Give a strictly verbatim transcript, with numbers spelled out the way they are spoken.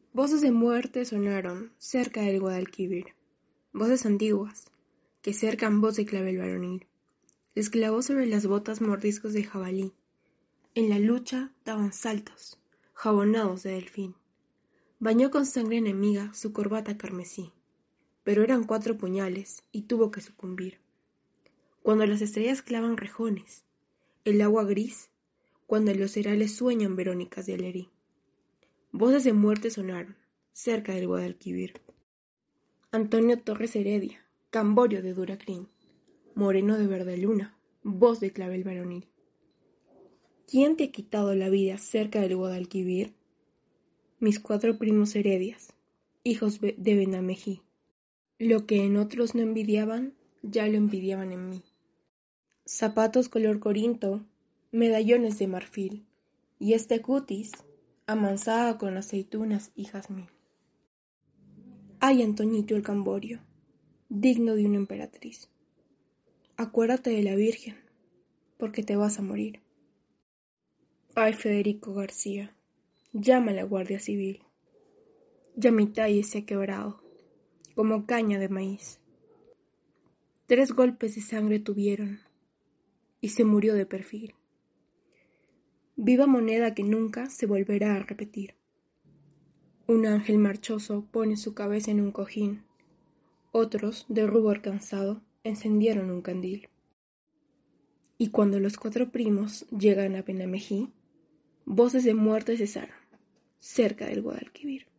Voces de muerte sonaron cerca del Guadalquivir, voces antiguas, que cercan voz de clavel varonil. Les clavó sobre las botas mordiscos de jabalí. En la lucha daban saltos, jabonados de delfín. Bañó con sangre enemiga su corbata carmesí, pero eran cuatro puñales y tuvo que sucumbir. Cuando las estrellas clavan rejones, el agua gris, cuando los herales sueñan verónicas de Alerí. Voces de muerte sonaron, cerca del Guadalquivir. Antonio Torres Heredia, Camborio de Duracrín, moreno de verde luna, voz de clavel varonil. ¿Quién te ha quitado la vida cerca del Guadalquivir? Mis cuatro primos Heredias, hijos de Benamejí. Lo que en otros no envidiaban, ya lo envidiaban en mí. Zapatos color corinto, medallones de marfil, y este cutis amansada con aceitunas y jazmín. Ay, Antoñito el Camborio, digno de una emperatriz. Acuérdate de la Virgen, porque te vas a morir. Ay, Federico García, llama a la Guardia Civil. Ya mi talle se ha quebrado, como caña de maíz. Tres golpes de sangre tuvieron, y se murió de perfil. Viva moneda que nunca se volverá a repetir. Un ángel marchoso pone su cabeza en un cojín. Otros, de rubor cansado, encendieron un candil. Y cuando los cuatro primos llegan a Benamejí, voces de muerte cesaron, cerca del Guadalquivir.